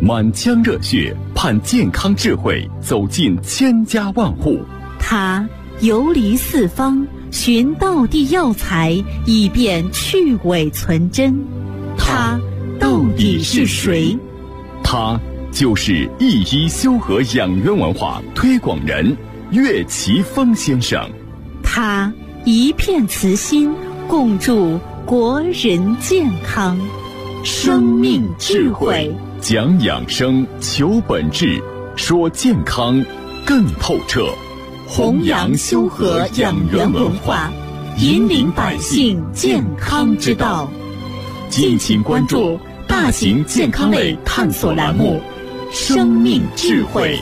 满腔热血盼健康智慧走进千家万户。 他游离四方，寻道地药材，以便去伪存真。他到底是谁？ 他就是一医修和养元文化推广人岳奇峰先生。 他一片慈心，共筑国人健康。生命智慧， 讲养生，求本质，说健康更透彻。 弘扬修和养元文化，引领百姓健康之道。敬请关注大型健康类探索栏目《生命智慧》。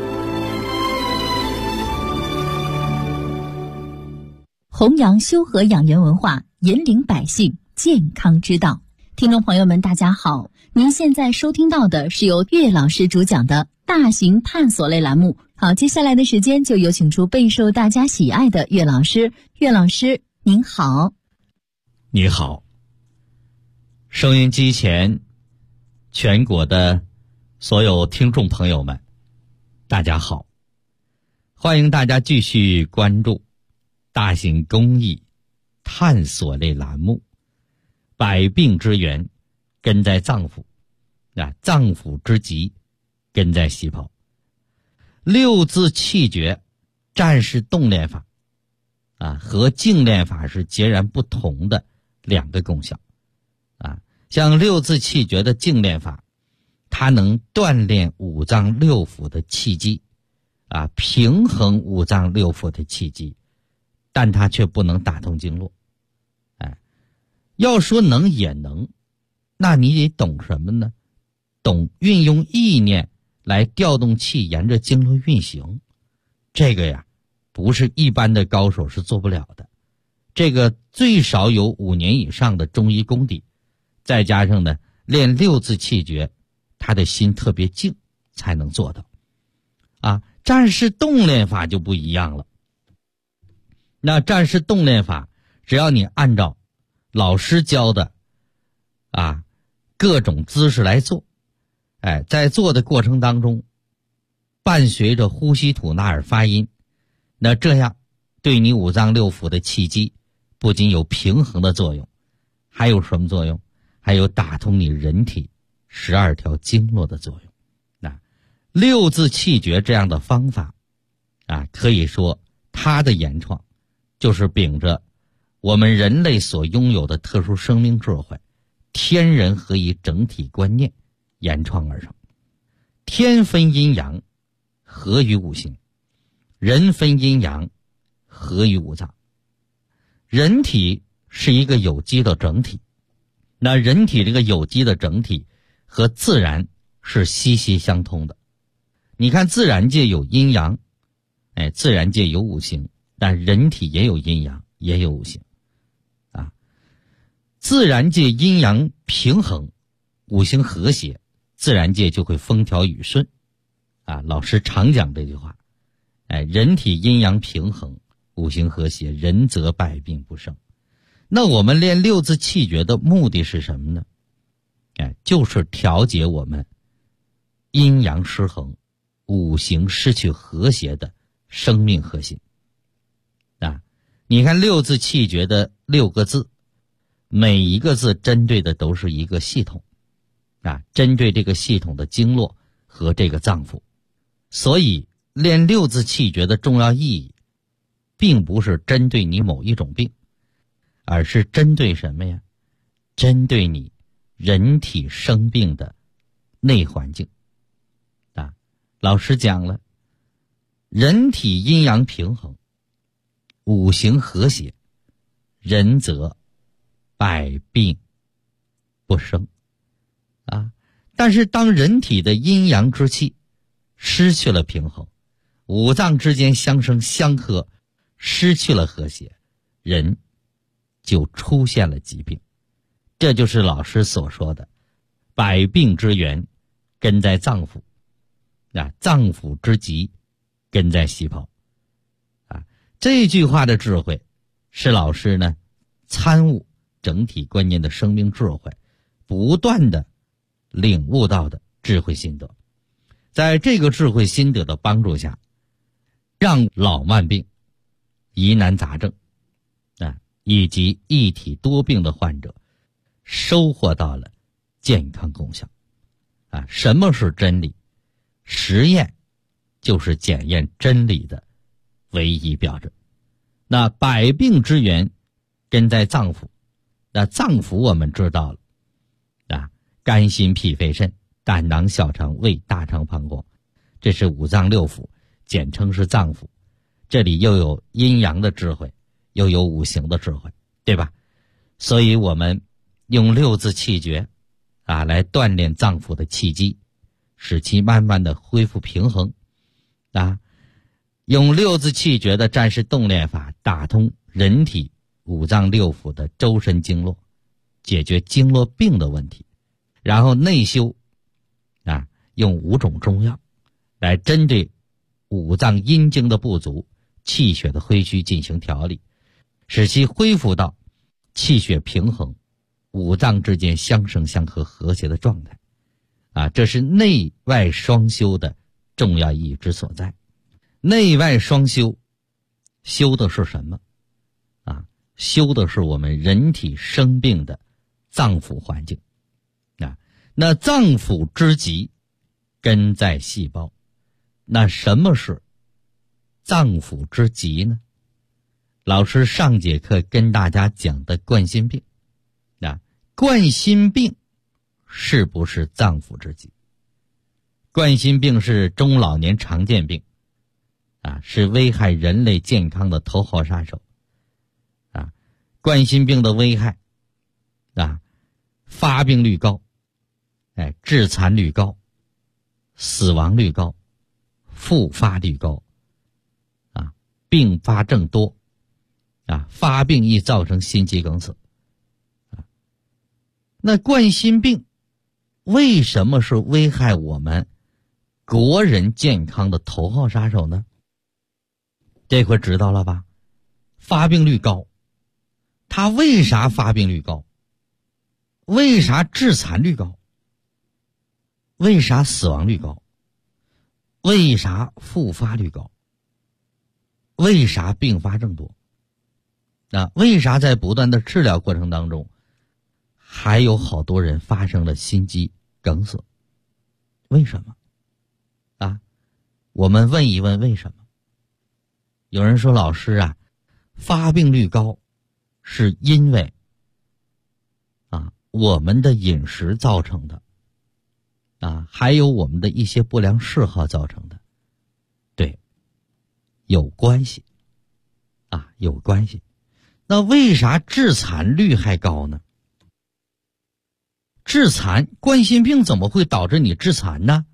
弘扬修和养元文化，引领百姓健康之道。听众朋友们，大家好，您现在收听到的是由岳老师主讲的大型探索类栏目。好，接下来的时间就有请出备受大家喜爱的岳老师。岳老师您好。 你好，收音机前全国的所有听众朋友们，大家好，欢迎大家继续关注大型公益探索类栏目百病之源根在脏腑，脏腑之疾根在细胞。六字气诀战士动练法和静练法是截然不同的两个功效像六字气诀的静练法，它能锻炼五脏六腑的气机平衡五脏六腑的气机，但它却不能打通经络。要说能也能，那你得懂什么呢？懂运用意念来调动气沿着经络运行，这个不是一般的高手是做不了的。这个最少有5年以上的中医功底，再加上呢练六字气诀，他的心特别静才能做到。战士动练法就不一样了。那战士动练法，只要你按照老师教的各种姿势来做，在做的过程当中伴随着呼吸吐纳尔发音，那这样对你五脏六腑的气机不仅有平衡的作用，还有什么作用？还有打通你人体12条经络的作用。六字气诀这样的方法可以说它的原创就是秉着我们人类所拥有的特殊生命智慧，天人合一整体观念原创而成。天分阴阳，合于五行；人分阴阳，合于五脏。人体是一个有机的整体，那人体这个有机的整体和自然是息息相通的。你看自然界有阴阳，自然界有五行，但人体也有阴阳，也有五行。自然界阴阳平衡，五行和谐，自然界就会风调雨顺。老师常讲这句话，人体阴阳平衡，五行和谐，人则百病不生。那我们练六字气诀的目的是什么呢？就是调节我们阴阳失衡，五行失去和谐的生命核心。你看六字气诀的6个字，每一个字针对的都是一个系统针对这个系统的经络和这个脏腑。所以练六字气诀的重要意义并不是针对你某一种病，而是针对什么呀？针对你人体生病的内环境。老师讲了，人体阴阳平衡，五行和谐，人则百病不生但是当人体的阴阳之气失去了平衡，五脏之间相生相克，失去了和谐，人就出现了疾病。这就是老师所说的百病之源根在脏腑，脏腑之疾根在细胞。这句话的智慧是老师呢参悟整体观念的生命智慧，不断的领悟到的智慧心得。在这个智慧心得的帮助下，让老慢病、疑难杂症以及一体多病的患者收获到了健康功效。什么是真理？实验就是检验真理的唯一标准。那百病之源根在脏腑，那脏腑我们知道了肝心脾肺肾、胆囊小肠胃大肠膀胱，这是五脏六腑，简称是脏腑。这里又有阴阳的智慧，又有五行的智慧，对吧？所以我们用六字气诀来锻炼脏腑的气机，使其慢慢的恢复平衡用六字气诀的战士动练法打通人体五脏六腑的周身经络，解决经络病的问题。然后内修用5种中药来针对五脏阴经的不足、气血的亏虚进行调理，使其恢复到气血平衡、五脏之间相生相克和谐的状态这是内外双修的重要意义之所在。内外双修，修的是什么修的是我们人体生病的脏腑环境那脏腑之疾根在细胞。那什么是脏腑之疾呢？老师上节课跟大家讲的冠心病冠心病是不是脏腑之疾？冠心病是中老年常见病是危害人类健康的头号杀手冠心病的危害发病率高致残率高，死亡率高，复发率高并发症多发病易造成心肌梗死那冠心病为什么是危害我们国人健康的头号杀手呢？这回知道了吧？发病率高，它为啥发病率高？为啥致残率高？为啥死亡率高？为啥复发率高？为啥并发症多？为啥在不断的治疗过程当中还有好多人发生了心肌梗死？为什么我们问一问为什么。有人说老师发病率高是因为我们的饮食造成的还有我们的一些不良嗜好造成的。对，有关系有关系。那为啥致残率还高呢？致残，冠心病怎么会导致你致残呢？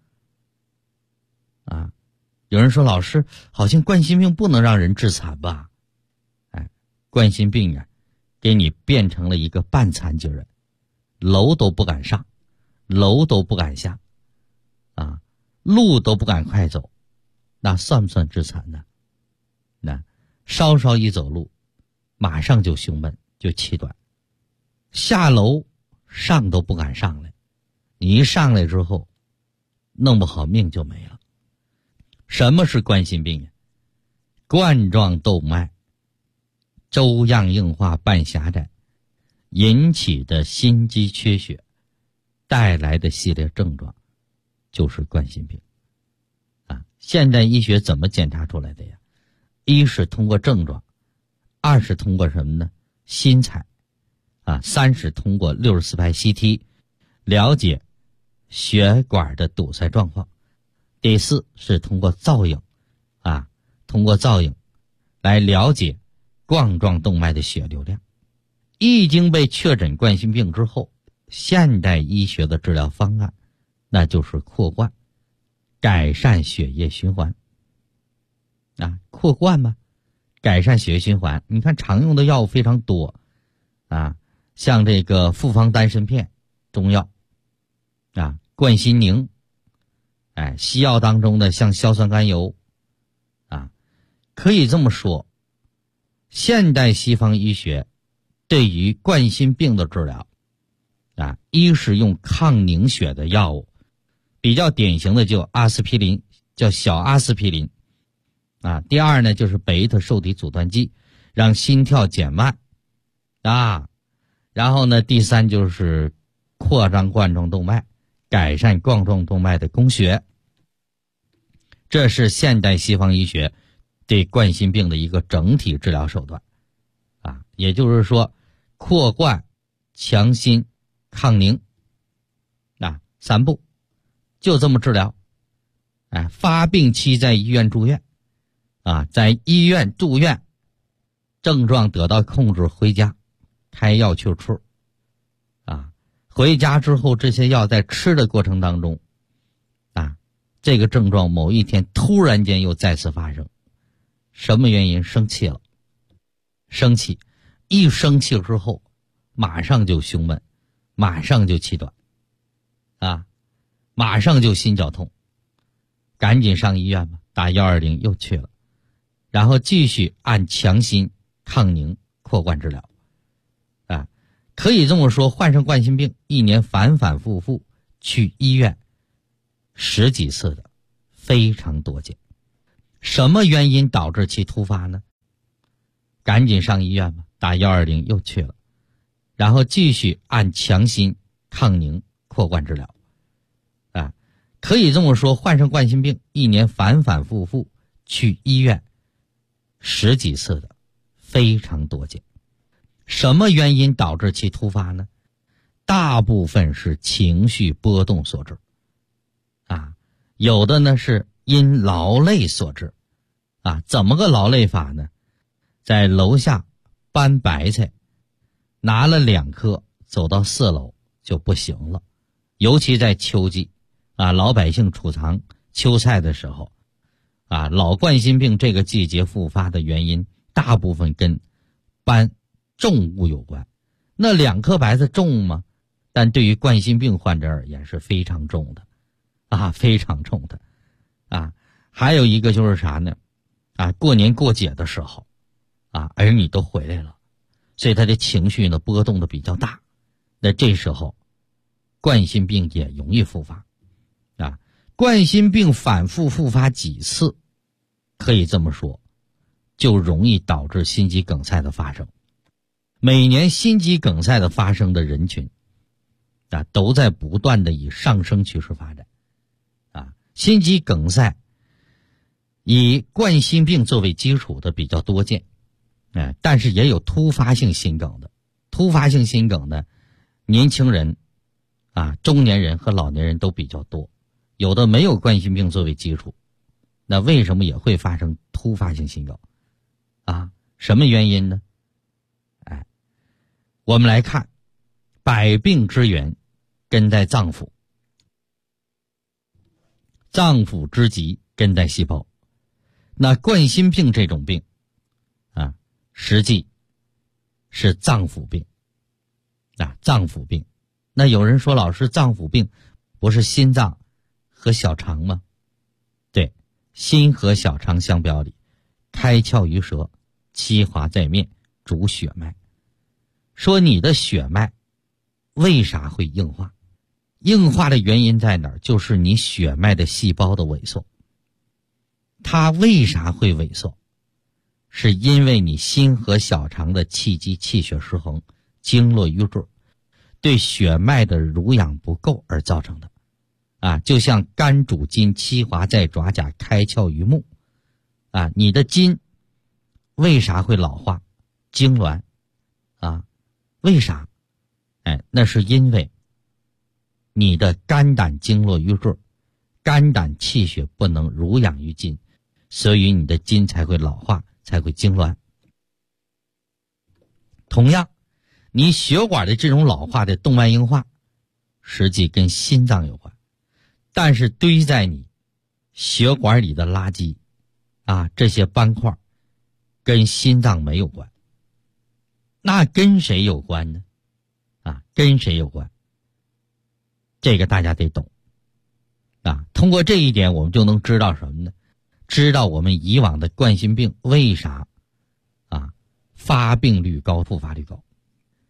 有人说老师好像冠心病不能让人致残吧？冠心病给你变成了一个半残疾人，楼都不敢上，楼都不敢下路都不敢快走，那算不算致残呢？稍稍一走路马上就胸闷就气短，下楼上都不敢上来，你一上来之后弄不好命就没了。什么是冠心病冠状动脉粥样硬化半狭窄引起的心肌缺血带来的系列症状就是冠心病现代医学怎么检查出来的呀？一是通过症状，二是通过什么呢？心采三是通过64拍 CT 了解血管的堵塞状况，第四是通过造影通过造影来了解冠状动脉的血流量。一经被确诊冠心病之后，现代医学的治疗方案那就是扩冠，改善血液循环扩冠嘛，改善血液循环。你看常用的药物非常多像这个复方丹参片中药冠心宁西药当中的像硝酸甘油可以这么说，现代西方医学对于冠心病的治疗一是用抗凝血的药物，比比较典型的就阿司匹林，叫小阿司匹林啊。第二呢就是贝塔受体阻断剂，让心跳减慢啊。然后呢第三就是扩张冠状动脉，改善冠状动脉的供血。这是现代西方医学对冠心病的一个整体治疗手段啊，也就是说扩冠、强心、抗凝啊3步，就这么治疗。发病期在医院住院啊，在医院住院，症状得到控制，回家开药去处啊。回家之后，这些药在吃的过程当中啊，这个症状某一天突然间又再次发生。什么原因？生气了。生气，一生气之后马上就胸闷，马上就气短啊，马上就心绞痛，赶紧上医院吧，打120又去了，然后继续按强心、抗凝、扩冠治疗啊。可以这么说，患上冠心病一年反反复复去医院10几次的非常多见。什么原因导致其突发呢？赶紧上医院吧，打120又去了，然后继续按强心、抗凝、扩冠治疗啊。可以这么说，患上冠心病一年反反复复去医院10几次的非常多见。什么原因导致其突发呢？大部分是情绪波动所致啊，有的呢是因劳累所致啊。怎么个劳累法呢？在楼下搬白菜，拿了2颗走到4楼就不行了。尤其在秋季啊，老百姓储藏秋菜的时候啊，老冠心病这个季节复发的原因大部分跟搬重物有关。那2颗白菜重吗？但对于冠心病患者而言是非常重的啊，非常重的啊。还有一个就是啥呢？啊，过年过节的时候啊，儿女都回来了，所以他的情绪呢波动的比较大，那这时候冠心病也容易复发啊。冠心病反复复发几次，可以这么说，就容易导致心肌梗塞的发生。每年心肌梗塞的发生的人群啊，都在不断的以上升趋势发展啊。心肌梗塞以冠心病作为基础的比较多见，但是也有突发性心梗的。突发性心梗呢，年轻人啊、中年人和老年人都比较多，有的没有冠心病作为基础，那为什么也会发生突发性心梗啊？什么原因呢？我们来看，百病之源根在脏腑，脏腑之疾根在细胞。那冠心病这种病啊，实际是脏腑病啊，脏腑病。那有人说，老师，脏腑病不是心脏和小肠吗？对，心和小肠相表里，开窍于舌，七华在面，主血脉。说你的血脉为啥会硬化？硬化的原因在哪儿？就是你血脉的细胞的萎缩。它为啥会萎缩？是因为你心和小肠的气机气血失衡，经络瘀滞，对血脉的濡养不够而造成的啊。就像肝主筋，七华在爪甲，开窍于目啊。你的筋为啥会老化痉挛啊？为啥？那是因为你的肝胆经络瘀滞，肝胆气血不能濡养于筋，所以你的筋才会老化，才会痉挛。同样，你血管的这种老化的动脉硬化，实际跟心脏有关，但是堆在你血管里的垃圾啊，这些斑块跟心脏没有关。那跟谁有关呢？啊，跟谁有关？这个大家得懂啊。通过这一点，我们就能知道什么呢？知道我们以往的冠心病为啥啊发病率高、复发率高。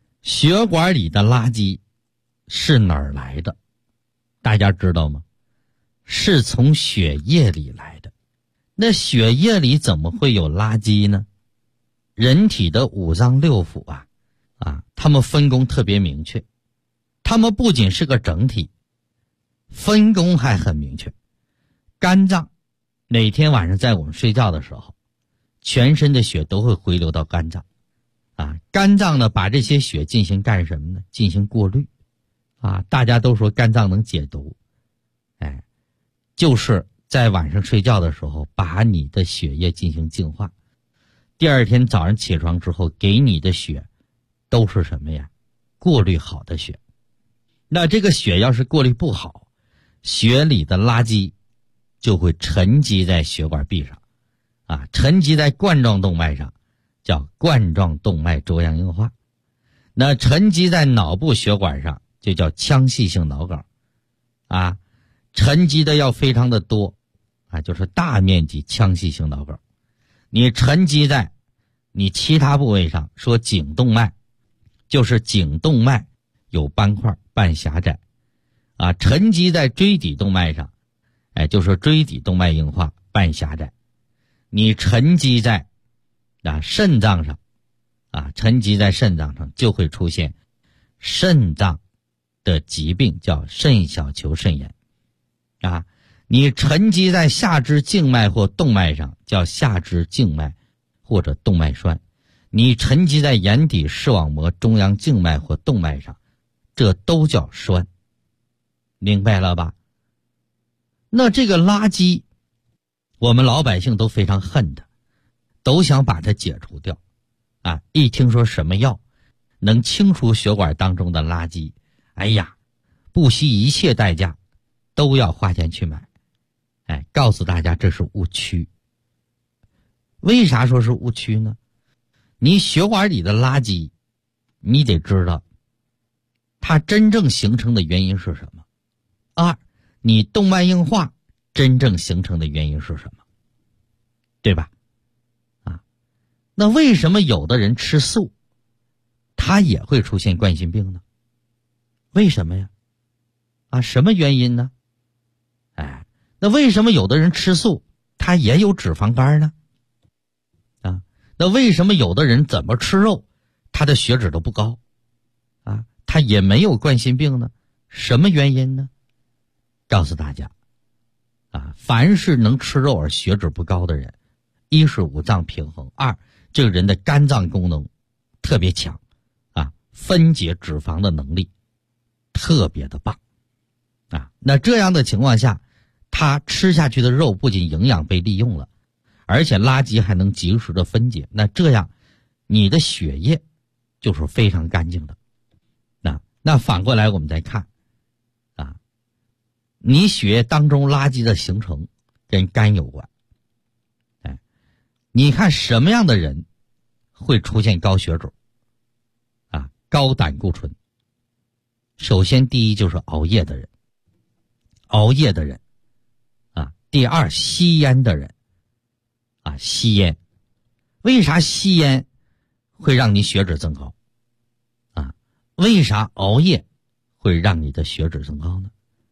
血管里的垃圾是哪儿来的？大家知道吗？ 是从血液里来的。那血液里怎么会有垃圾呢？人体的五脏六腑它们分工特别明确，它们不仅是个整体，分工还很明确。肝脏每天晚上在我们睡觉的时候，全身的血都会回流到肝脏肝脏呢把这些血进行干什么呢？进行过滤大家都说肝脏能解毒，就是在晚上睡觉的时候把你的血液进行净化，第二天早上起床之后给你的血都是什么呀？过滤好的血。那这个血要是过滤不好，血里的垃圾就会沉积在血管壁上沉积在冠状动脉上，叫冠状动脉粥样硬化。那沉积在脑部血管上就叫腔隙性脑梗沉积的要非常的多就是大面积腔隙性脑梗。你沉积在你其他部位上，说颈动脉，就是颈动脉有斑块半狭窄沉积在椎底动脉上，就是椎底动脉硬化半狭窄。你沉积在肾脏上沉积在肾脏上就会出现肾脏的疾病，叫肾小球肾炎你沉积在下肢静脉或动脉上，叫下肢静脉或者动脉栓。你沉积在眼底视网膜中央静脉或动脉上，这都叫栓。明白了吧？那这个垃圾我们老百姓都非常恨它，都想把它解除掉一听说什么药能清除血管当中的垃圾，不惜一切代价都要花钱去买。告诉大家这是误区。为啥说是误区呢？你血管里的垃圾，你得知道它真正形成的原因是什么。二，你动脉硬化真正形成的原因是什么，对吧？那为什么有的人吃素他也会出现冠心病呢？为什么呀？什么原因呢？那为什么有的人吃素他也有脂肪肝呢？那为什么有的人怎么吃肉他的血脂都不高他也没有冠心病呢？什么原因呢？告诉大家凡是能吃肉而血脂不高的人，一是五脏平衡，二这个人的肝脏功能特别强分解脂肪的能力特别的棒那这样的情况下，他吃下去的肉不仅营养被利用了，而且垃圾还能及时的分解，那这样你的血液就是非常干净的。那反过来我们再看你血液当中垃圾的形成跟肝有关。你看什么样的人会出现高血脂高胆固醇？首先第一就是熬夜的人，第二吸烟的人吸烟。为啥吸烟会让你血脂增高为啥熬夜会让你的血脂增高呢？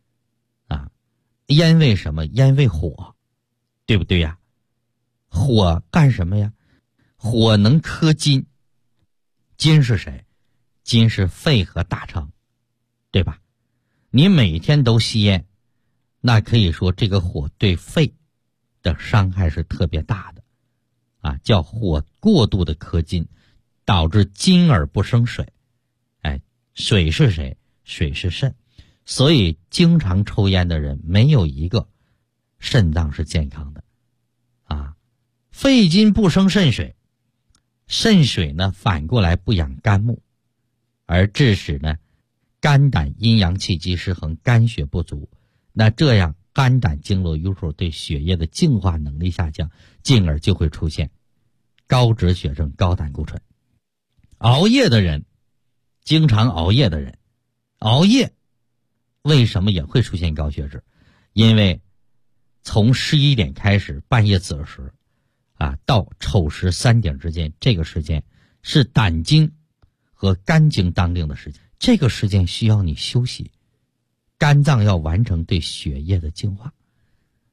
烟为什么？烟为火，对不对呀？火干什么呀？火能克金，金是谁？金是肺和大肠，对吧？你每天都吸烟，那可以说这个火对肺的伤害是特别大的叫火过度的克金，导致金而不生水。水是谁？水是肾。所以经常抽烟的人没有一个肾脏是健康的肺金不生肾水，肾水呢反过来不养肝木，而致使呢肝胆阴阳气机失衡，肝血不足。那这样肝胆经络瘀阻，对血液的净化能力下降，进而就会出现高脂血症、高胆固醇。熬夜的人，经常熬夜的人，熬夜为什么也会出现高血脂？因为从11点开始，半夜子时到丑时3点之间，这个时间是胆经和肝经当令的时间，这个时间需要你休息，肝脏要完成对血液的净化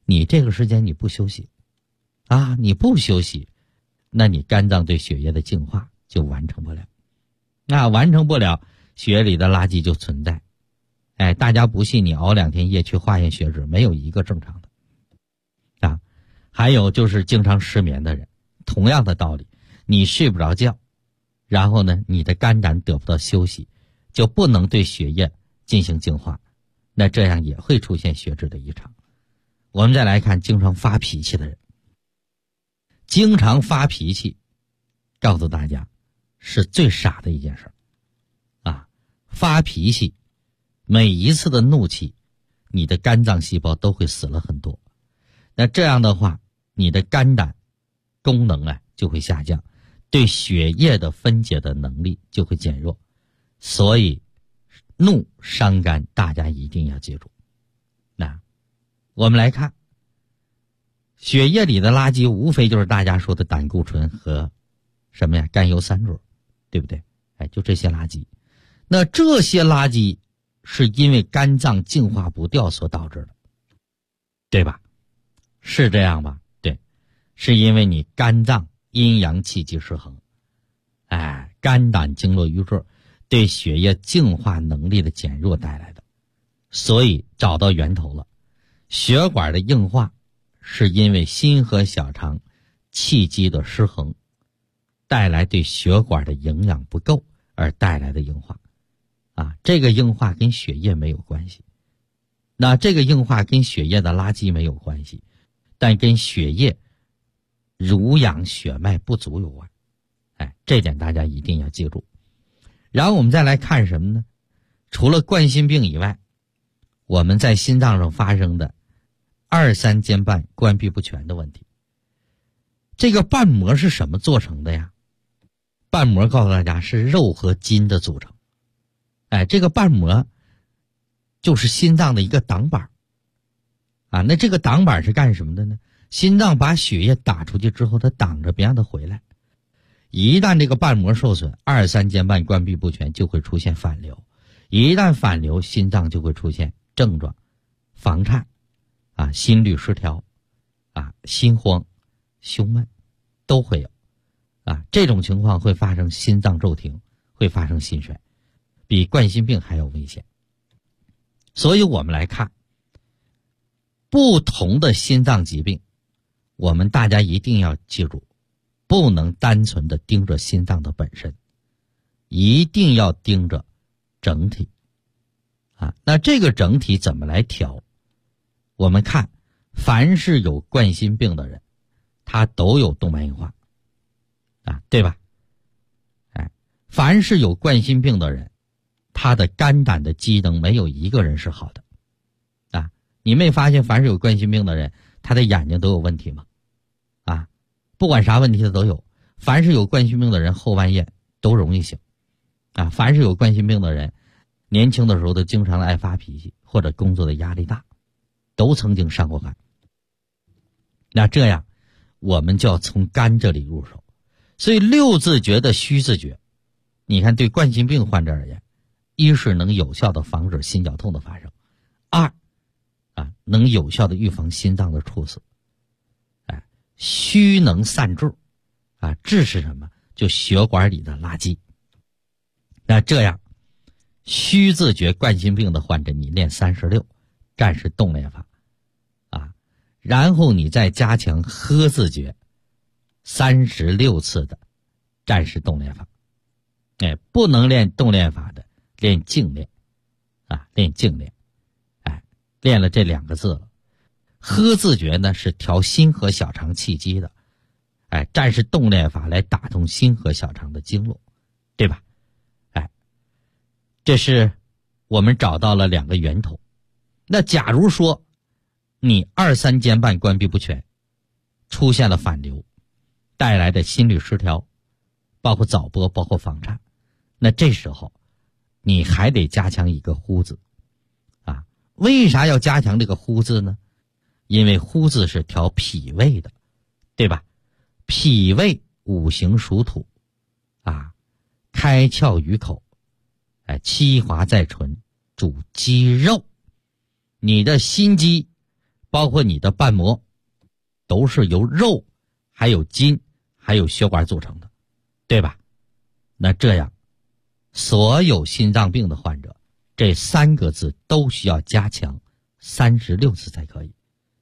你这个时间你不休息啊，你不休息，那你肝脏对血液的净化就完成不了，那完成不了，血液里的垃圾就存在。大家不信，你熬2天夜去化验血脂，没有一个正常的啊。还有就是经常失眠的人，同样的道理，你睡不着觉，然后呢，你的肝胆得不到休息，就不能对血液进行净化，那这样也会出现血脂的异常。我们再来看经常发脾气的人，经常发脾气，告诉大家是最傻的一件事啊！发脾气，每一次的怒气，你的肝脏细胞都会死了很多。那这样的话，你的肝胆功能就会下降，对血液的分解的能力就会减弱。所以怒伤肝，大家一定要记住。那我们来看，血液里的垃圾无非就是大家说的胆固醇和什么呀？甘油三钾，对不对？就这些垃圾。那这些垃圾是因为肝脏净化不掉所导致的，对吧？是这样吧？对，是因为你肝脏阴阳气机失衡，肝胆经络瘀滞对血液净化能力的减弱带来的。所以找到源头了，血管的硬化是因为心和小肠气机的失衡，带来对血管的营养不够而带来的硬化这个硬化跟血液没有关系，那这个硬化跟血液的垃圾没有关系，但跟血液濡养血脉不足有关。这点大家一定要记住。然后我们再来看什么呢？除了冠心病以外，我们在心脏上发生的2、3间瓣关闭不全的问题。这个瓣膜是什么做成的呀？瓣膜告诉大家是肉和筋的组成。这个瓣膜就是心脏的一个挡板那这个挡板是干什么的呢？心脏把血液打出去之后，它挡着别让它回来。一旦这个瓣膜受损，2、3间瓣关闭不全，就会出现反流。一旦反流，心脏就会出现症状，房颤心律失调心慌、胸闷都会有这种情况会发生心脏骤停，会发生心衰，比冠心病还要危险。所以我们来看不同的心脏疾病，我们大家一定要记住，不能单纯的盯着心脏的本身，一定要盯着整体那这个整体怎么来调？我们看凡是有冠心病的人，他都有动脉硬化对吧？凡是有冠心病的人，他的肝胆的机能没有一个人是好的你没发现凡是有冠心病的人，他的眼睛都有问题吗？不管啥问题他都有。凡是有冠心病的人，后半夜都容易醒凡是有冠心病的人，年轻的时候都经常爱发脾气，或者工作的压力大，都曾经上过肝。那这样我们就要从肝这里入手。所以6字诀的虚字诀，你看对冠心病患者而言，一是能有效的防止心绞痛的发生，2能有效的预防心脏的猝死。虚能散滞滞是什么？就血管里的垃圾。那这样虚字诀冠心病的患者，你练36战士动练法然后你再加强呵字诀36次的战士动练法。不能练动练法的，练静练练静练。练了这2个字了。呵字诀呢是调心和小肠气机的，战士动练法来打通心和小肠的经络，对吧？这是我们找到了2个源头。那假如说你2、3间瓣关闭不全，出现了反流，带来的心律失调，包括早搏，包括房颤，那这时候你还得加强一个呼字为啥要加强这个呼字呢？因为呼字是调脾胃的，对吧？脾胃五行属土开窍于口七华在唇，主肌肉。你的心肌包括你的瓣膜，都是由肉、还有筋、还有血管组成的，对吧？那这样，所有心脏病的患者，这3个字都需要加强36次才可以。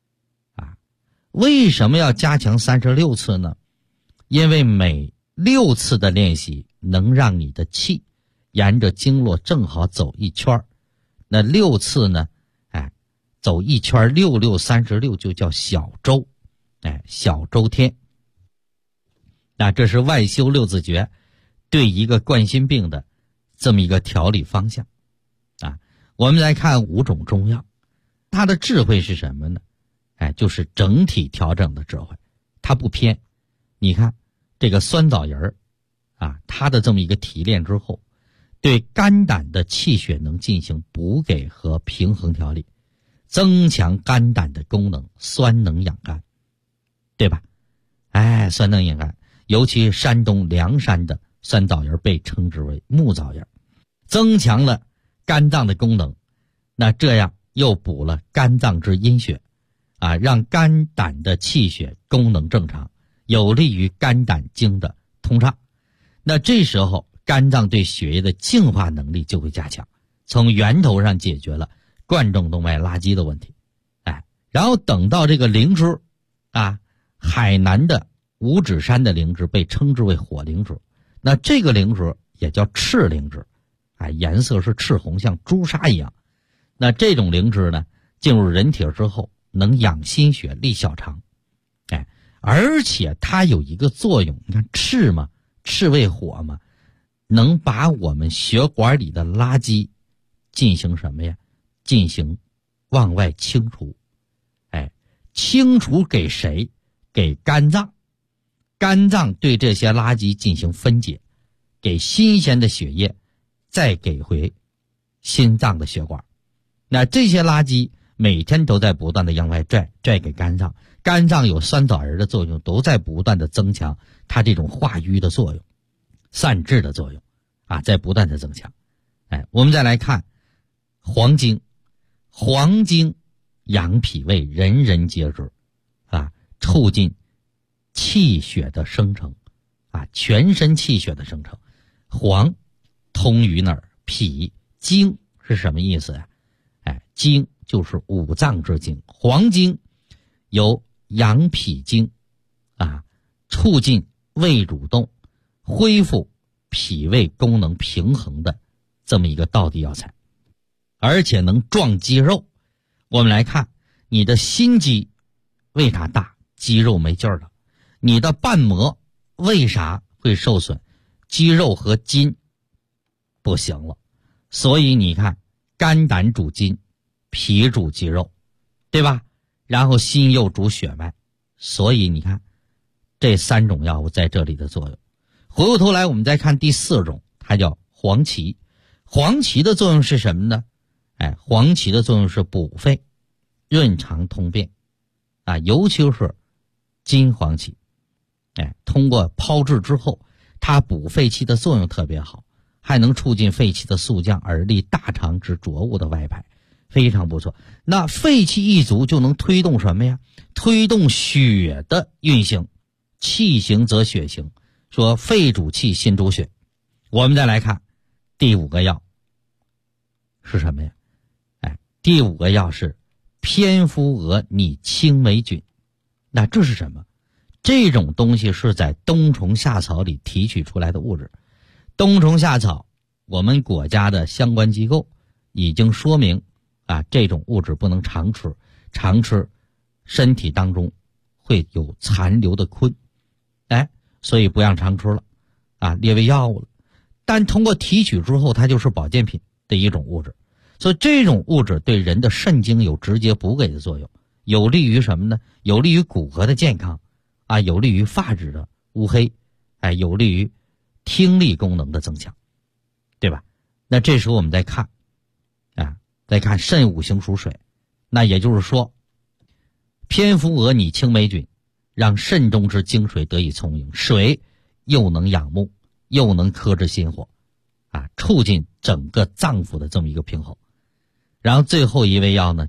为什么要加强36次呢？因为每6次的练习能让你的气沿着经络正好走一圈，那6次呢，走一圈，6、6、36就叫小周，小周天。那这是外修六字诀对一个冠心病的这么一个调理方向啊。我们来看5种中药，它的智慧是什么呢？就是整体调整的智慧，它不偏。你看这个酸枣仁它的这么一个提炼之后，对肝胆的气血能进行补给和平衡调理，增强肝胆的功能，酸能养肝，对吧？酸能养肝，尤其山东凉山的酸枣仁被称之为木枣仁，增强了肝脏的功能，那这样又补了肝脏之阴血让肝胆的气血功能正常，有利于肝胆经的通畅。那这时候肝脏对血液的净化能力就会加强，从源头上解决了冠状动脉垃圾的问题。然后等到这个灵芝海南的五指山的灵芝被称之为火灵芝，那这个灵芝也叫赤灵芝，颜色是赤红，像朱砂一样。那这种灵芝呢，进入人体之后能养心血、利小肠，而且它有一个作用，你看赤嘛，赤为火嘛，能把我们血管里的垃圾进行什么呀？进行往外清除。清除给谁？给肝脏。肝脏对这些垃圾进行分解，给新鲜的血液，再给回心脏的血管。那这些垃圾每天都在不断的往外拽给肝脏，肝脏有酸枣仁的作用，都在不断的增强它这种化瘀的作用、散滞的作用在不断的增强。我们再来看黄精。黄精养脾胃，人人皆知促进气血的生成全身气血的生成。黄通于哪儿？脾。精是什么意思呀？精就是五脏之精，黄精有养脾经促进胃蠕动，恢复脾胃功能平衡的这么一个道地药材，而且能壮肌肉。我们来看你的心肌为啥大？肌肉没劲儿了。你的瓣膜为啥会受损？肌肉和筋不行了。所以你看，肝胆主筋，脾主肌肉，对吧？然后心又主血脉，所以你看这3种药物在这里的作用。回过头来我们再看第4种，它叫黄芪。黄芪的作用是什么呢？黄芪的作用是补肺、润肠通便尤其是金黄芪。通过炮制之后，它补肺气的作用特别好，还能促进肺气的肃降，而利大肠之浊物的外排，非常不错。那肺气一足就能推动什么呀？推动血的运行，气行则血行，说肺主气，心主血。我们再来看第5个药是什么呀？第5个药是蝙蝠蛾拟青霉菌。那这是什么？这种东西是在冬虫夏草里提取出来的物质。冬虫夏草，我们国家的相关机构已经说明这种物质不能常吃，常吃身体当中会有残留的醌，所以不让常吃了列为药物了。但通过提取之后，它就是保健品的一种物质，所以这种物质对人的肾经有直接补给的作用，有利于什么呢？有利于骨骼的健康有利于发质的乌黑，有利于听力功能的增强，对吧？那这时候我们再看再看肾五行属水，那也就是说蝙蝠蛾拟青霉菌让肾中之精水得以充盈，水又能养目，又能克制心火促进整个脏腑的这么一个平衡。然后最后一味药呢叫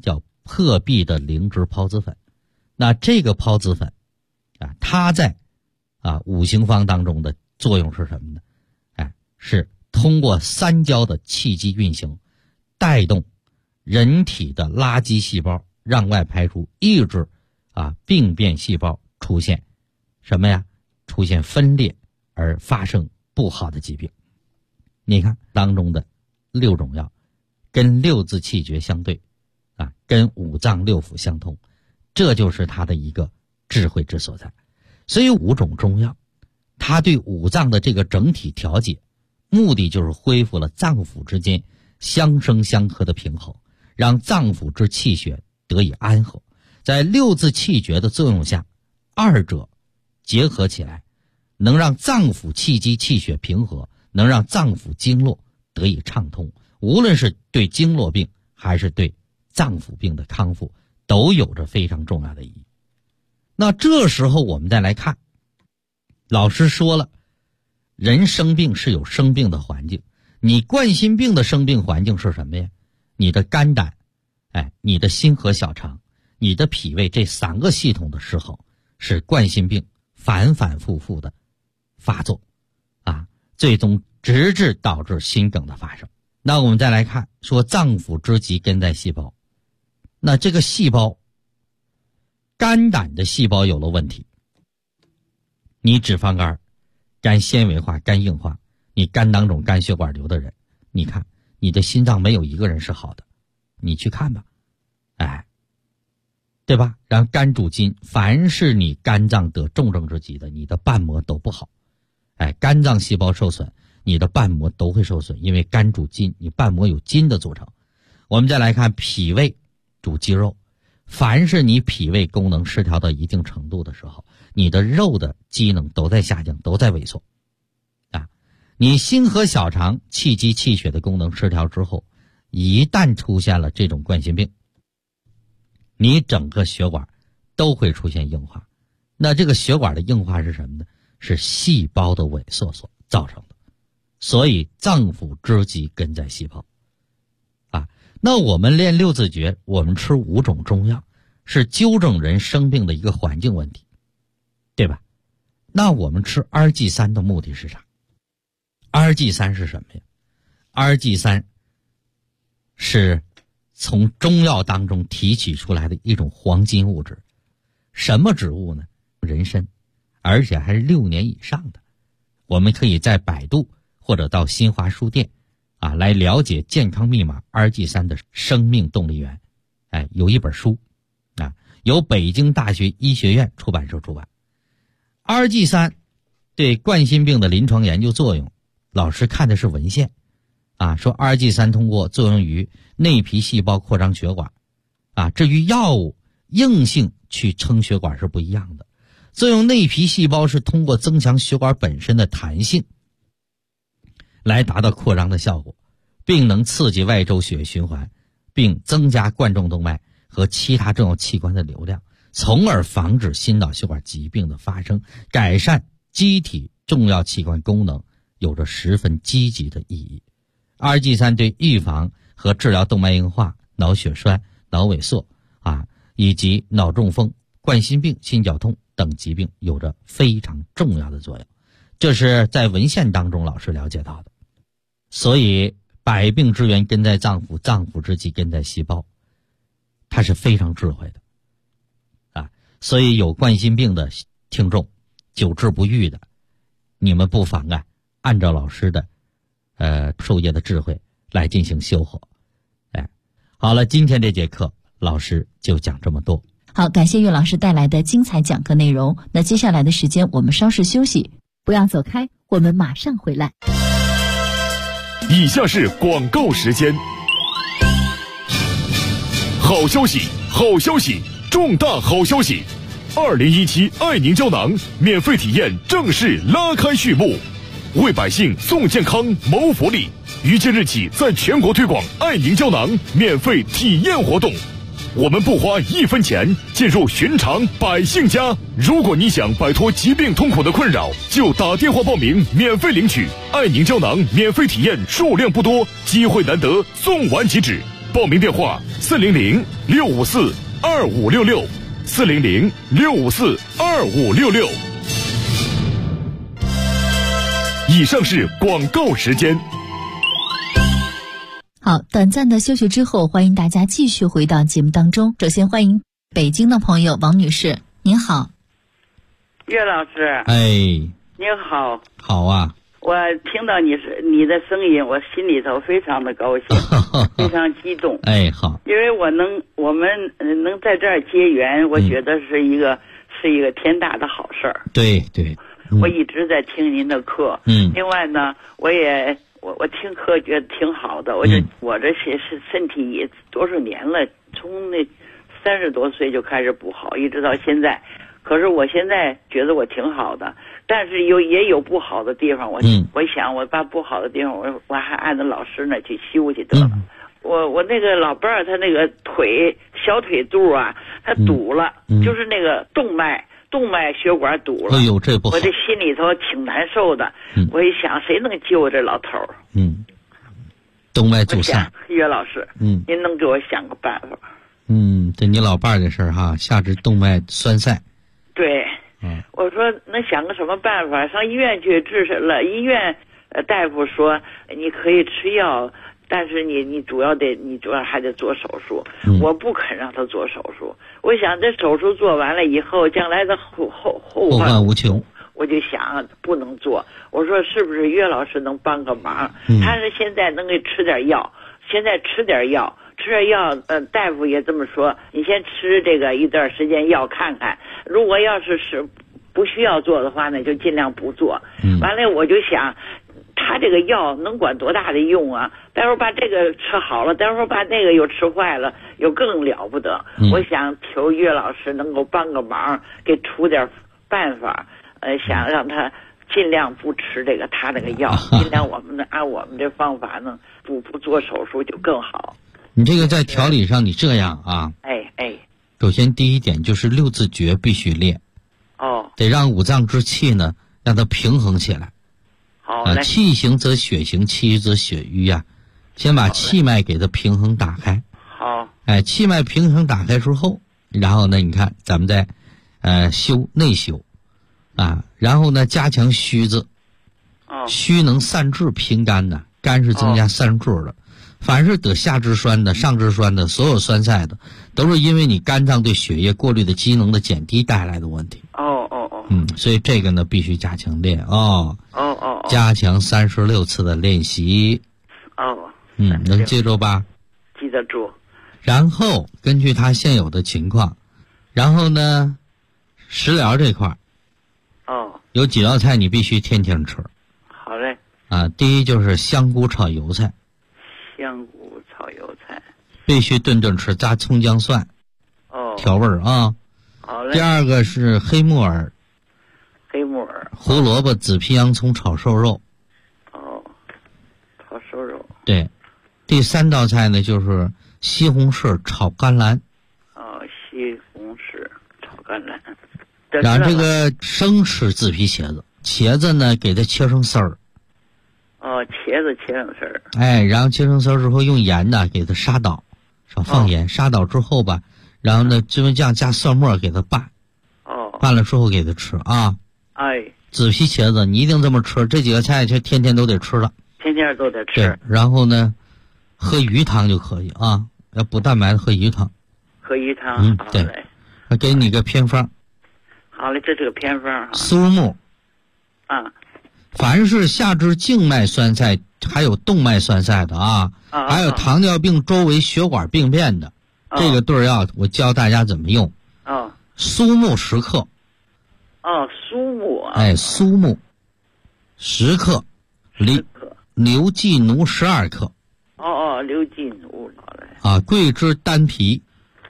破壁的灵芝孢子粉。那这个孢子粉它在五行方当中的作用是什么呢？是通过三焦的气机运行，带动人体的垃圾细胞让外排出，抑制病变细胞出现什么呀？出现分裂而发生不好的疾病。你看当中的6种药跟6字气诀相对跟五脏六腑相通，这就是它的一个智慧之所在。所以5种中药它对五脏的这个整体调节，目的就是恢复了脏腑之间相生相克的平衡，让脏腑之气血得以安和。在6字气诀的作用下，二者结合起来，能让脏腑气机气血平和，能让脏腑经络得以畅通，无论是对经络病还是对脏腑病的康复，都有着非常重要的意义。那这时候我们再来看，老师说了，人生病是有生病的环境，你冠心病的生病环境是什么呀？你的肝胆，你的心和小肠，你的脾胃，这3个系统的失衡，使冠心病反反复复的发作最终直至导致心梗的发生。那我们再来看，说脏腑之疾根在细胞，那这个细胞，肝胆的细胞有了问题，你脂肪肝、肝纤维化、肝硬化，你肝囊肿、肝血管瘤的人，你看你的心脏没有一个人是好的，你去看吧，对吧？让肝主筋，凡是你肝脏得重症之疾的，你的瓣膜都不好，肝脏细胞受损，你的瓣膜都会受损，因为肝主筋，你瓣膜有筋的组成。我们再来看脾胃主肌肉，凡是你脾胃功能失调到一定程度的时候，你的肉的机能都在下降，都在萎缩你心和小肠气机气血的功能失调之后，一旦出现了这种冠心病，你整个血管都会出现硬化。那这个血管的硬化是什么呢？是细胞的萎缩所造成的。所以脏腑之疾根在细胞那我们练6字诀，我们吃5种中药，是纠正人生病的一个环境问题，对吧？那我们吃2G3的目的是啥？2G3是什么呀？2G3是从中药当中提取出来的一种黄金物质。什么植物呢？人参，而且还是6年以上的。我们可以在百度或者到新华书店来了解健康密码 2G3 的生命动力源。有一本书由北京大学医学院出版社出版。2G3 对冠心病的临床研究作用，老师看的是文献说 2G3 通过作用于内皮细胞扩张血管至于药物硬性去撑血管是不一样的。作用内皮细胞是通过增强血管本身的弹性来达到扩张的效果，并能刺激外周血液循环，并增加冠状动脉和其他重要器官的流量，从而防止心脑血管疾病的发生，改善机体重要器官功能，有着十分积极的意义。2G3 对预防和治疗动脉硬化、脑血栓、脑萎缩以及脑中风、冠心病、心绞痛等疾病有着非常重要的作用，这是在文献当中老师了解到的。所以百病之源根在脏腑，脏腑之疾根在细胞，它是非常智慧的所以有冠心病的听众，久治不愈的，你们不妨按照老师的授业的智慧来进行修和。好了，今天这节课老师就讲这么多。 好，感谢岳老师带来的精彩讲课内容。那接下来的时间我们稍事休息，不要走开，我们马上回来。 以下是广告时间。好消息，好消息，重大好消息！2017爱宁胶囊免费体验正式拉开序幕，为百姓送健康谋福利。于今日起，在全国推广爱宁胶囊免费体验活动。我们不花1分钱，进入寻常百姓家。如果你想摆脱疾病痛苦的困扰，就打电话报名，免费领取爱宁胶囊免费体验，数量不多，机会难得，送完即止。 报名电话400-654-2566，400-654-2566。以上是广告时间。 好，短暂的休息之后，欢迎大家继续回到节目当中。首先欢迎北京的朋友王女士，您好。 岳老师， 哎， 您好。 好啊。 我听到你的声音，我心里头非常的高兴，非常激动。 哎，好， 因为我们能在这儿结缘，我觉得是一个天大的好事儿。 对对， 我一直在听您的课。另外呢，我听课觉得挺好的。我这些身体也多少年了，从那30多岁就开始不好，一直到现在。可是我现在觉得我挺好的，但是也有不好的地方。我想我把不好的地方我还按照老师那去修去得了。我那个老伴儿他那个小腿肚啊，他堵了，就是那个动脉血管堵了。 哎呦，这不好！ 我这心里头挺难受的。我一想，谁能救这老头儿？ 动脉阻塞。 岳老师，您能给我想个办法？ 这你老伴儿的事儿哈，下肢动脉栓塞。 对，我说能想个什么办法？上医院去治了，医院大夫说你可以吃药，但是你主要还得做手术。我不肯让他做手术，我想这手术做完了以后，将来的后患无穷。 我就想不能做。我说是不是岳老师能帮个忙？他是现在能给吃点药，大夫也这么说，你先吃这个一段时间药看看，如果要是不需要做的话呢，就尽量不做。完了我就想，他这个药能管多大的用啊？待会儿把这个吃好了，待会儿把那个又吃坏了，又更了不得。我想求岳老师能够帮个忙，给出点办法，想让他尽量不吃他那个药，尽量按我们这方法呢，不做手术就更好。 你这个在调理上，你这样啊，首先第一点就是六字诀必须练，得让五脏之气呢让它平衡起来。好，气行则血行，气则血瘀呀。先把气脉给它平衡打开。 好， 气脉平衡打开之后，然后呢，你看咱们再内修啊，然后呢加强虚字。虚能散滞平肝的，肝是增加散滞的。凡是得下肢栓的、上肢栓的，所有栓塞的，都是因为你肝脏对血液过滤的机能的减低带来的问题。所以这个呢必须加强练加强36次的练习。能记住吧？ 记得住。 然后根据他现有的情况，然后呢，食疗这块有几道菜你必须天天吃。 好嘞。 第一就是香菇炒油菜。 香菇炒油菜必须顿顿吃，加葱姜蒜调味儿啊。 好嘞。 第二个是黑木耳、胡萝卜、紫皮洋葱炒瘦肉。 炒瘦肉。对。 第三道菜呢就是西红柿炒甘蓝。 西红柿炒甘蓝。 然后这个生吃紫皮茄子，茄子呢给它切成丝儿。 茄子切成丝儿。 然后切成丝儿之后用盐呢给它杀倒，少放盐，杀倒之后吧，然后呢芝麻酱加蒜末给它拌。拌了之后给它吃啊。紫皮茄子你一定这么吃，这几个菜就天天都得吃了。 天天都得吃。 对，然后呢喝鱼汤就可以啊，要补蛋白的喝鱼汤。 喝鱼汤。 对。给你个偏方。 好嘞，这是个偏方。 苏木。凡是下肢静脉栓塞还有动脉栓塞的还有糖尿病周围血管病变的，这个对药我教大家怎么用。苏木10克。 苏木。 苏木10克。牛寄奴12克。 牛寄奴。好嘞。 桂枝丹皮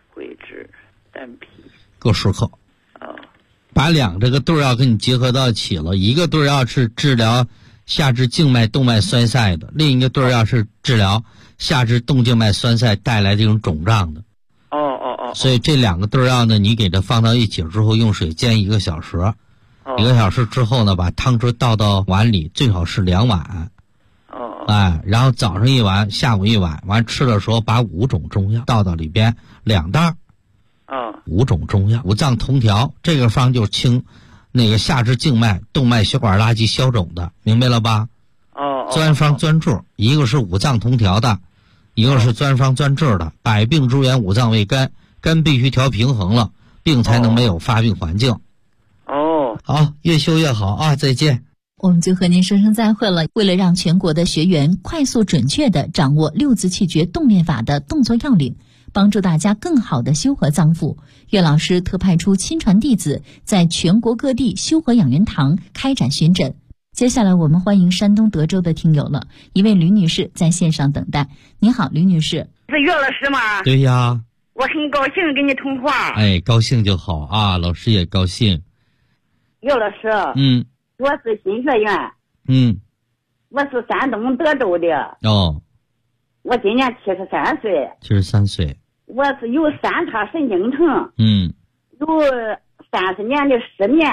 各10克。把这个对药跟你结合到一起了，一个对药是治疗下肢静脉动脉栓塞的，另一个对药是治疗下肢动静脉栓塞带来这种肿胀的。所以这2个对药呢，你给它放到一起之后，用水煎1个小时。1个小时之后呢，把汤汁倒到碗里，最好是2碗。 然后早上1碗，下午1碗，完吃的时候把5种中药倒到里边2袋。5种中药，五脏通调，这个方就清那个下肢静脉、动脉血管垃圾消肿的，明白了吧？专方专治，一个是五脏通调的，一个是专方专治的。百病之源五脏为根，根必须调平衡了，病才能没有发病环境。好，越修越好啊！再见。 我们就和您说声再会了。为了让全国的学员快速准确地掌握6字气诀动练法的动作要领，帮助大家更好地修和脏腑，岳老师特派出亲传弟子，在全国各地修和养元堂开展巡诊。接下来我们欢迎山东德州的听友了，一位吕女士在线上等待。你好，吕女士。 是岳老师吗？ 对呀。 我很高兴跟你通话。 哎，高兴就好啊，老师也高兴。 岳老师。我是新学员。我是山东德州的。我今年73岁。 73岁。 我是有3叉神经症。有30年的失眠。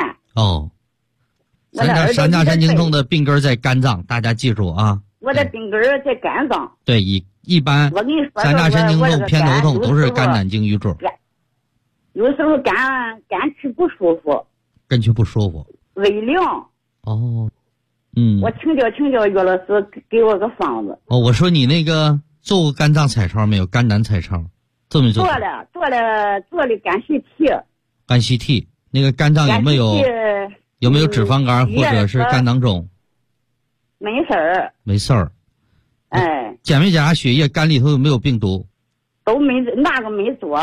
3叉神经痛的病根在肝脏，大家记住啊。 我的病根在肝脏。 对，一般3叉神经痛、偏头痛都是肝胆经瘀滞。 有时候肝气不舒服。 肝气不舒服。 微凉。我请教岳老师给我个方子。 我说你那个做过肝脏彩超没有？肝胆彩超做没做？做了肝细体。 肝细体，那个肝脏有没有脂肪肝或者是肝囊肿？ 没事儿。 没事儿。检没检查血液？肝里头有没有病毒？ 都没，那个没做。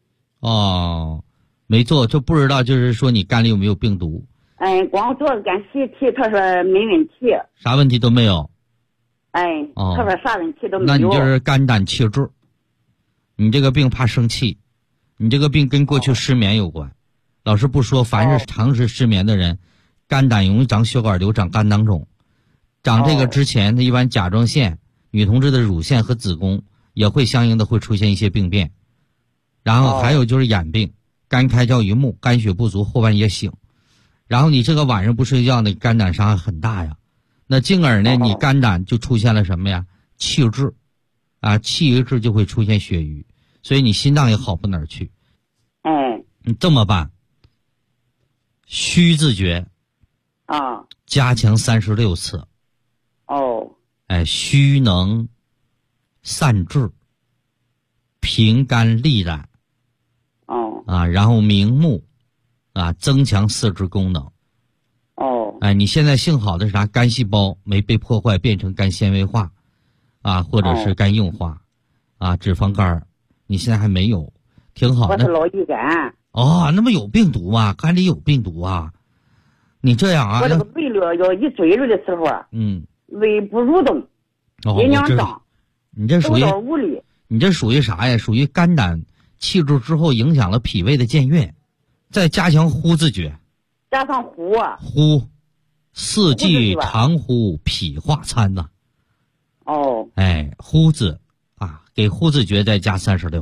没做就不知道，就是说你肝里有没有病毒？ 光做肝细体，他说没问题。 啥问题都没有。 他说啥问题都没有。 那你就是肝胆气滞，你这个病怕生气，你这个病跟过去失眠有关。老师不说，凡是长时失眠的人，肝胆容易长血管瘤、长肝囊肿。长这个之前，它一般甲状腺、女同志的乳腺和子宫也会相应的会出现一些病变。然后还有就是眼病，肝开窍于目，肝血不足，后半夜醒。然后你这个晚上不睡觉呢，肝胆伤害很大呀。那进而呢，你肝胆就出现了什么呀？气滞，气一滞就会出现血瘀，所以你心脏也好不哪儿去。你这么办，虚字诀，加强36次。虚能散滞，平肝利胆。然后明目。增强四肢功能。你现在幸好的是啥？肝细胞没被破坏变成肝纤维化，或者是肝硬化，脂肪肝，你现在还没有，挺好的。 我是老乙肝。 那么有病毒吗？肝里有病毒啊？你这样啊？ 我这个胃里要一坠入的时候胃不蠕动，阴阳胀。 你这属于啥呀？属于肝胆气滞之后影响了脾胃的健运。再加强呼字诀， 加上呼， 四季长呼，脾化参呐。呼字给呼字诀再加36。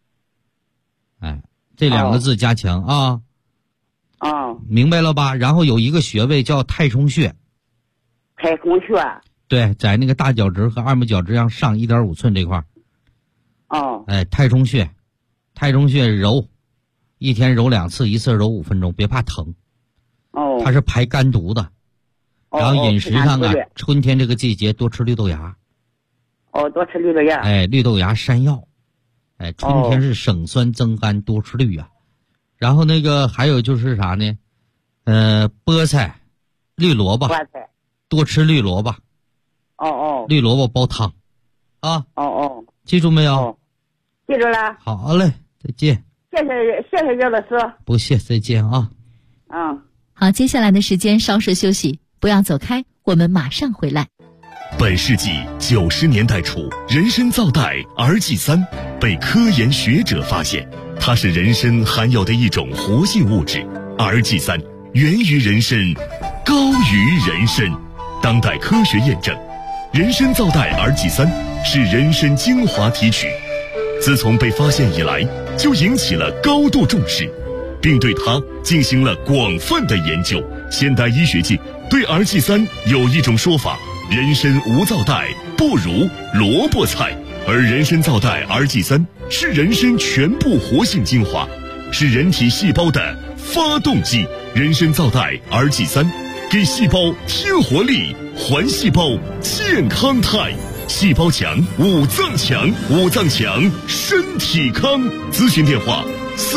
这2个字加强啊。明白了吧？然后有一个穴位叫太冲穴。 太冲穴。 对，在那个大脚趾和二拇脚趾上上1.5寸这块。太冲穴，揉。一天揉2次，一次揉5分钟，别怕疼。它是排肝毒的。然后饮食上春天这个季节多吃绿豆芽。 多吃绿豆芽。 绿豆芽山药。春天是省酸增甘，多吃绿啊。然后那个还有就是啥呢？菠菜、绿萝卜，多吃绿萝卜。绿萝卜煲汤。记住没有？ 记住了。 好嘞，再见。 谢谢岳老师。 不谢，再见啊。 好，接下来的时间稍事休息，不要走开，我们马上回来。 本世纪90年代初，人参皂苷儿祭三被科研学者发现，它是人参含有的一种活性物质。儿祭三源于人参，高于人参。当代科学验证，人参皂苷儿祭三是人参精华提取，自从被发现以来，就引起了高度重视，并对它进行了广泛的研究。现代医学界对儿祭三有一种说法， 人参无皂苷，不如萝卜菜。而人参皂苷 RG3 是人参全部活性精华，是人体细胞的发动机。人参皂苷 RG3 给细胞添活力，还细胞健康态。细胞强，五脏强，五脏强，身体康。咨询电话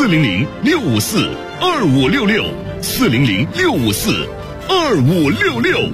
：400-654-2566，400-654-2566。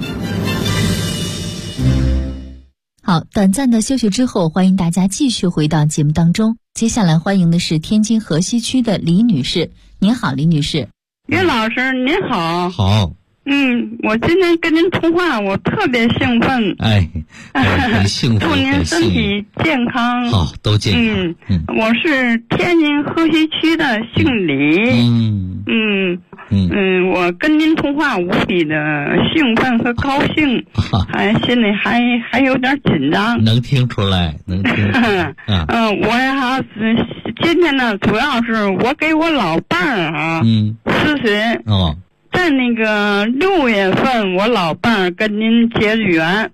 好，短暂的休息之后，欢迎大家继续回到节目当中。接下来欢迎的是天津河西区的李女士。您好，李女士。 岳老师您好。 好。 我今天跟您通话，我特别兴奋。 很幸福。 祝您身体健康。 好，都健康。 我是天津河西区的，姓李。我跟您通话无比的兴奋和高兴，心里还有点紧张。 能听出来。 我呀今天呢，主要是我给我老伴儿咨询。在那个6月份，我老伴儿跟您结缘。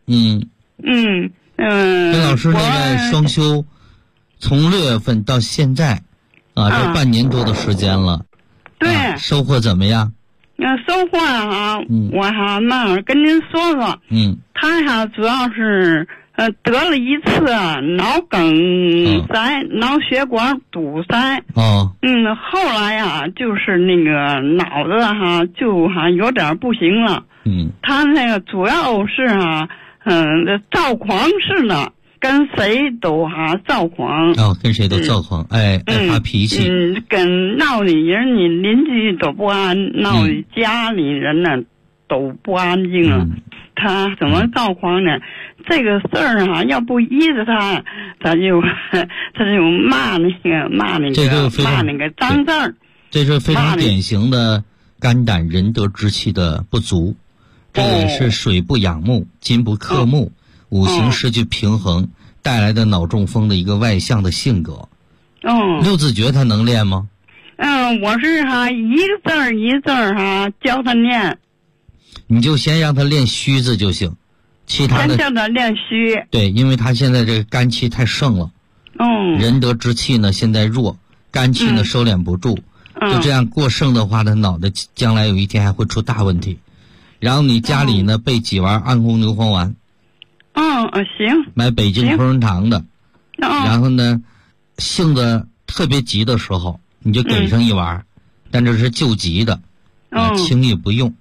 跟老师那个双休，从6月份到现在，这半年多的时间了。 对。 收获怎么样？ 收获我那跟您说说。他主要是得了一次脑梗塞，脑血管堵塞。后来就是那个脑子就有点不行了。他那个主要是躁狂似的，跟谁都躁狂。 跟谁都躁狂，爱发脾气。 跟闹的人，你邻居都不安，闹的家里人呢都不安静了。他怎么躁狂呢？这个事儿要不依着他就骂那个脏字儿。 这是非常典型的肝胆仁德之气的不足，这也是水不养木，金不克木，五行失去平衡带来的脑中风的一个外向的性格。六字诀他能练吗？ 我是一个字儿一个字儿教他念。 你就先让他练虚字就行，其他的先叫他练虚。 对，因为他现在这个肝气太盛了。仁德之气呢现在弱，肝气呢收敛不住，就这样过剩的话，他脑袋将来有一天还会出大问题。然后你家里呢备几丸安宫牛黄丸。 行。 买北京同仁堂的。然后呢，性子特别急的时候，你就给上一丸，但这是救急的，轻易不用。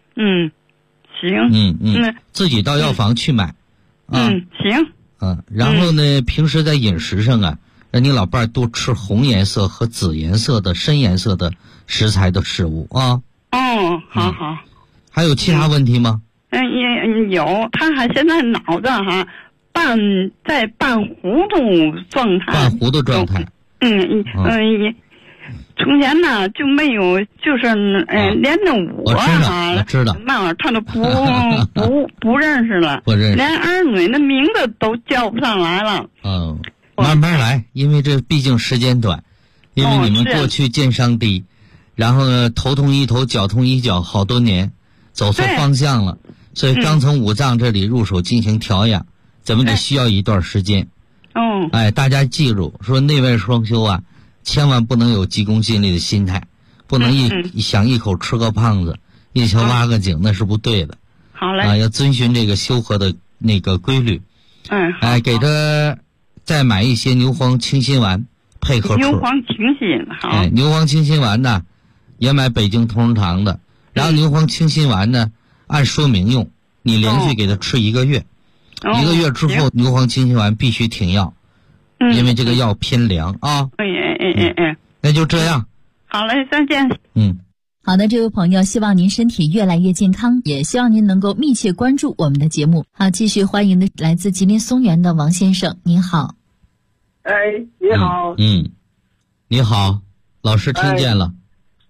行。 自己到药房去买。 行。 然后呢，平时在饮食上让你老伴儿多吃红颜色和紫颜色的深颜色的食材的食物啊。 好。 还有其他问题吗？ 也有，他现在脑子在半糊涂状态。 半糊涂状态。 从前呢就没有，就是连着我知道， 慢慢他都不认识了，连儿女的名字都叫不上来了。 慢慢来，因为这毕竟时间短，因为你们过去见伤低，然后呢头痛医头，脚痛医脚，好多年走错方向了，所以刚从五脏这里入手进行调养，咱们得需要一段时间。大家记住，说内外双修千万不能有急功近利的心态，不能想一口吃个胖子，一球挖个井，那是不对的。 好嘞。 要遵循这个修和的那个规律。给他再买一些牛黄清心丸配合牛黄清心。好。 牛黄清心丸呢，也买北京同仁堂的。然后牛黄清心丸呢，按说明用，你连续给他吃1个月。1个月之后，牛黄清心丸必须停药。因为这个药偏凉啊。那就这样。 好嘞，再见。 好的，这位朋友，希望您身体越来越健康，也希望您能够密切关注我们的节目。好，继续欢迎的来自吉林松原的王先生，您好。 你好。 你好，老师听见了。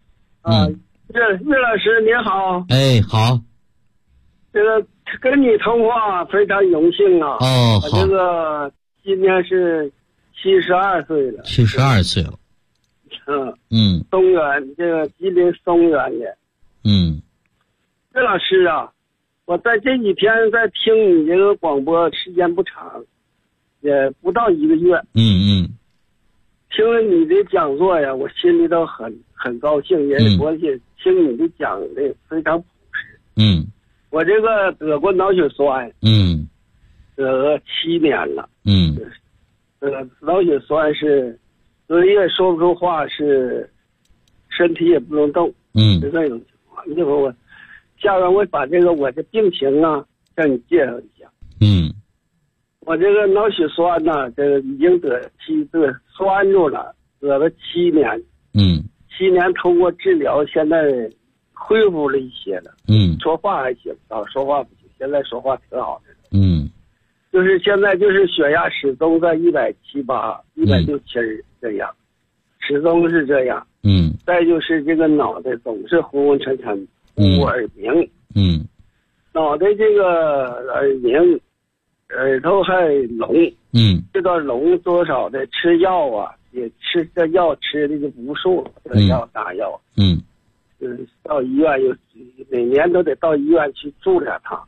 岳老师您好。 好。 这个跟你通话非常荣幸啊。 好。 这个今年是72岁了。 72岁了。 松原，这个吉林松原的。 岳老师我在这几天在听你这个广播，时间不长，也不到1个月。听了你的讲座呀，我心里头很高兴，我也听你的讲的非常朴实。我这个得过脑血栓，得了7年了。脑血栓是嘴也说不出话，是身体也不能动。是这种情况。一会儿我下边我把我的病情啊向你介绍一下。我这个脑血栓呢，这个已经得栓住了，得了7年。7年通过治疗，现在恢复了一些了。说话还行，说话不行，现在说话挺好的。就是现在就是血压始终在178、167这样，始终是这样。再就是这个脑袋总是昏昏沉沉，无耳鸣。脑袋这个耳鸣，耳朵还聋。这段聋多少的吃药啊，也吃这药吃的就无数的药大药。到医院每年都得到医院去住2趟。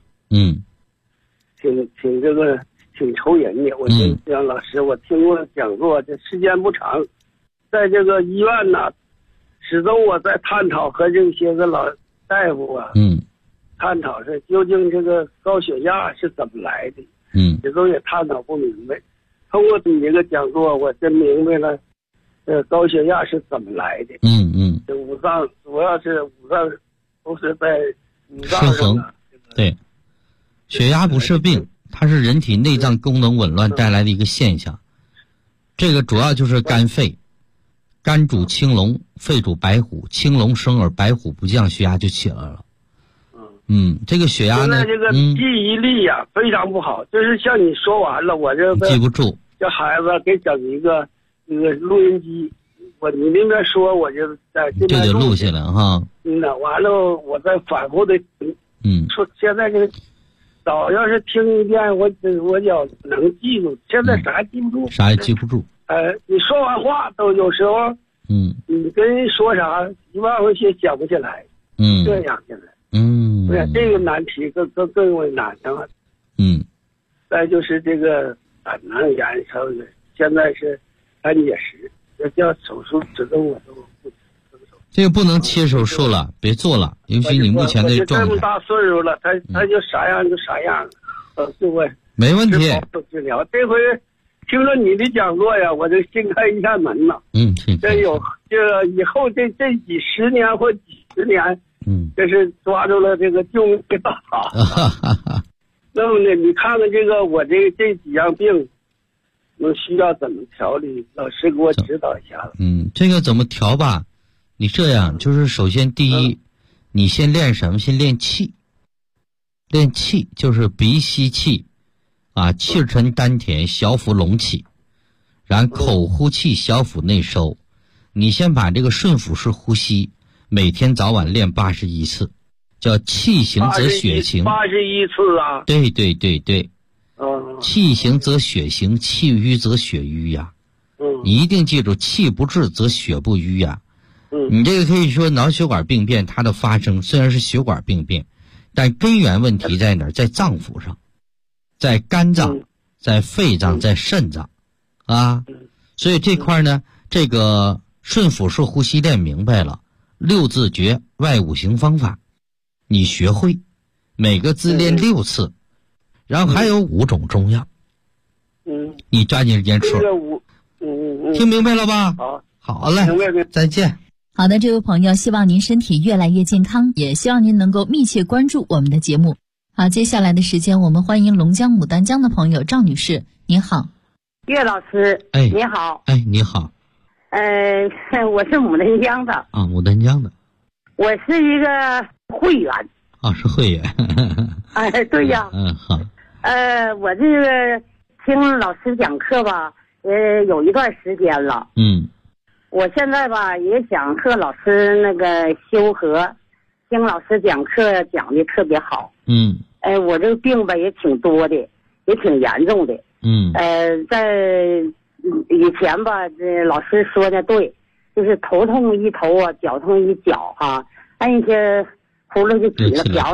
挺愁人的。我跟姜老师，我听过讲座，这时间不长，在这个医院呢，始终我在探讨和这些个老大夫啊，探讨是究竟这个高血压是怎么来的。始终也探讨不明白。通过你这个讲座，我真明白了，高血压是怎么来的。这五脏主要是五脏都是在五脏上的。 对，血压不是病，它是人体内脏功能紊乱带来的一个现象。这个主要就是肝肺，肝主青龙，肺主白虎，青龙生而白虎不降，血压就起来了。这个血压呢， 现在这个记忆力呀，非常不好，就是像你说完了，我这记不住。 这孩子给整一个录音机，你那边说，我就在这边就得录下来哈。 完了我再反复的说，现在这个早要是听一遍，我要能记住，现在啥记不住， 啥也记不住。 你说完话都有时候，你跟人说啥1万块钱想不起来。这样现在。对，这个难题更为难了。再就是这个胆囊炎，现在是肝结石，这叫手术，指定我都不这个不能切手术了，别做了，尤其你目前的状态。 这么大岁数了，他就啥样就啥样，对不对？ 没问题。 治疗这回听了你的讲座呀，我就新开一扇门了。这以后这几十年或几十年。这是抓住了这个救命的大法。那么呢，你看看这个我这几样病，需要怎么调理？老师给我指导一下了。 这个怎么调吧？你这样就是首先第一，你先练什么？先练气。练气就是鼻吸气，气沉丹田，小腹隆起，然后口呼气，小腹内收。你先把这个顺腹式呼吸。每天早晚练81次，叫气行则血行。 81次啊！ 对。气行则血行，气瘀则血瘀呀。你一定记住，气不滞则血不瘀呀。你这个可以说脑血管病变，它的发生虽然是血管病变，但根源问题在哪儿？在脏腑上，在肝脏，在肺脏，在肾脏，所以这块呢，这个顺腹式呼吸练明白了。6字诀外5行方法你学会，每个字练6次，然后还有5种中药。你抓紧时间说。听明白了吧？好嘞，再见。 好的，这位朋友，希望您身体越来越健康，也希望您能够密切关注我们的节目。好，接下来的时间我们欢迎龙江牡丹江的朋友赵女士，您好。 岳老师，你好。 你好。 我是牡丹江的。 牡丹江的。 我是一个会员。 是会员。 对呀。 好。 我这个听老师讲课吧，有一段时间了。我现在吧也想和老师那个修和，听老师讲课讲的特别好。我这个病吧也挺多的，也挺严重的。在以前吧，这老师说的对，就是头痛一头脚痛一脚哈，按一些葫芦就起了瓢了。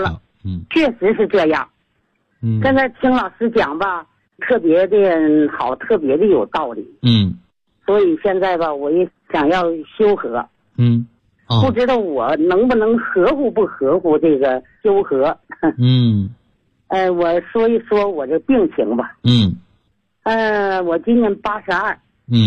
确实是这样。现在听老师讲吧，特别的好，特别的有道理。所以现在吧，我也想要修和。不知道我能不能合乎不合乎这个修和。我说一说我这病情吧。我今年82。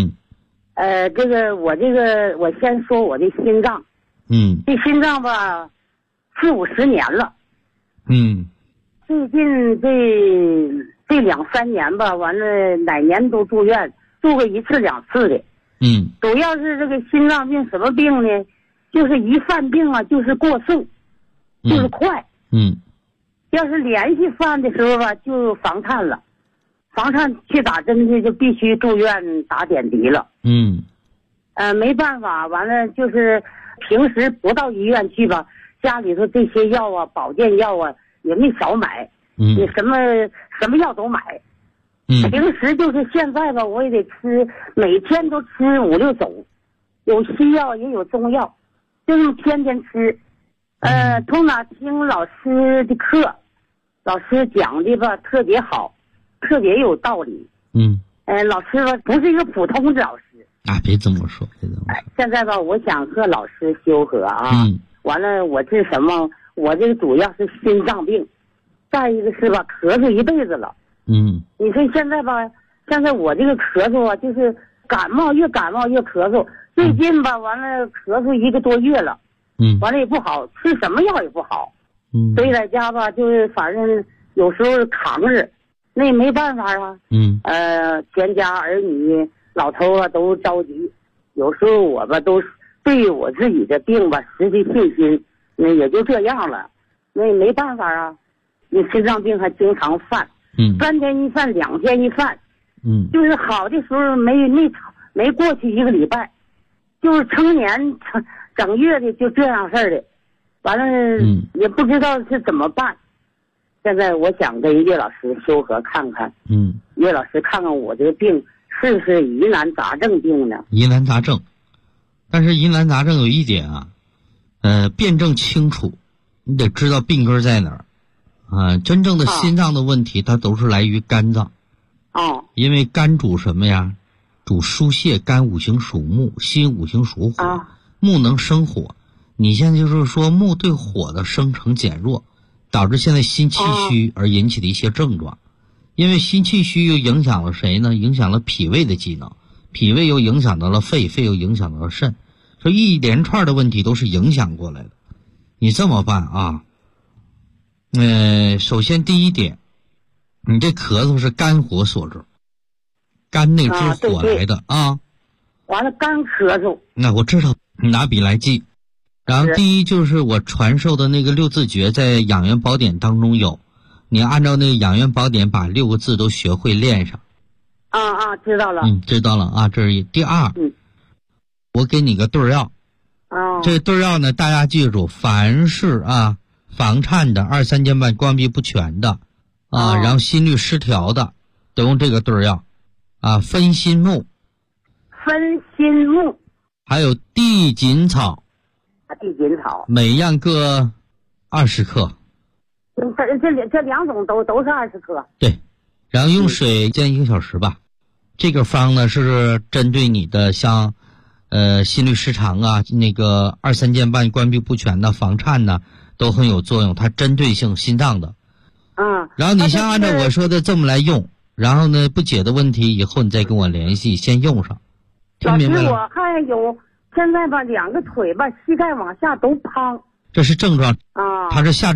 我先说我的心脏。这心脏吧，40-50年了。最近这2-3年吧，完了哪年都住院，住个1次2次的。主要是这个心脏病什么病呢？就是一犯病啊，就是过速，就是快。要是连续犯的时候吧，就房颤了，房颤去打针去就必须住院打点滴了。没办法，完了就是平时不到医院去吧，家里头这些药啊，保健药啊也没少买。你什么药都买。平时就是现在吧，我也得吃，每天都吃5-6种，有西药也有中药，就是天天吃。从哪听老师的课，老师讲的吧特别好，特别有道理。老师吧不是一个普通的老师啊，别这么说， 现在吧，我想和老师修和啊。完了，我这什么？我这个主要是心脏病，再一个是吧，咳嗽一辈子了。你说现在吧，现在我这个咳嗽啊，就是感冒越咳嗽。最近吧，完了咳嗽1个多月了。完了也不好，吃什么药也不好。所以在家吧，就是反正有时候扛着，那也没办法啊。全家儿女老头啊都着急，有时候我吧都对我自己的病吧失去信心，那也就这样了，那也没办法啊。你心脏病还经常犯，3天一犯，2天一犯。就是好的时候没过去1个礼拜，就是成年整月的就这样事儿的，完了也不知道是怎么办。现在我想跟岳老师修和看看。岳老师看看我这个病是不是疑难杂症病呢？ 疑难杂症，但是疑难杂症有一点啊，辩证清楚，你得知道病根在哪儿啊。真正的心脏的问题，它都是来于肝脏。因为肝主什么呀？主疏泄，肝五行属木，心五行属火。木能生火，你现在就是说木对火的生成减弱，导致现在心气虚而引起的一些症状。因为心气虚又影响了谁呢？影响了脾胃的机能，脾胃又影响到了肺，肺又影响到了肾，所以一连串的问题都是影响过来的。你这么办啊？首先第一点，你这咳嗽是肝火所致，肝内之火来的啊。 完了肝咳嗽， 那我知道，你拿笔来记。然后第一就是我传授的那个6字诀，在养元宝典当中有，你按照那个养元宝典把6个字都学会练上。 知道了。 知道了啊，这是一。第二，我给你个对药。这对药呢，大家记住，凡是房颤的、2、3间半关闭不全的然后心律失调的，都用这个对药分心木。还有地锦草。 地锦草每样各20克。 这2种都是20克。 对，然后用水煎1个小时吧。这个方呢是针对你的像心律失常那个2、3间半关闭不全的、房颤呢都很有作用，它针对性心脏的。然后你先按照我说的这么来用，然后呢不解的问题以后你再跟我联系，先用上。听明白了？ 老师，我还有现在吧2个腿吧膝盖往下都胖。 这是症状它是下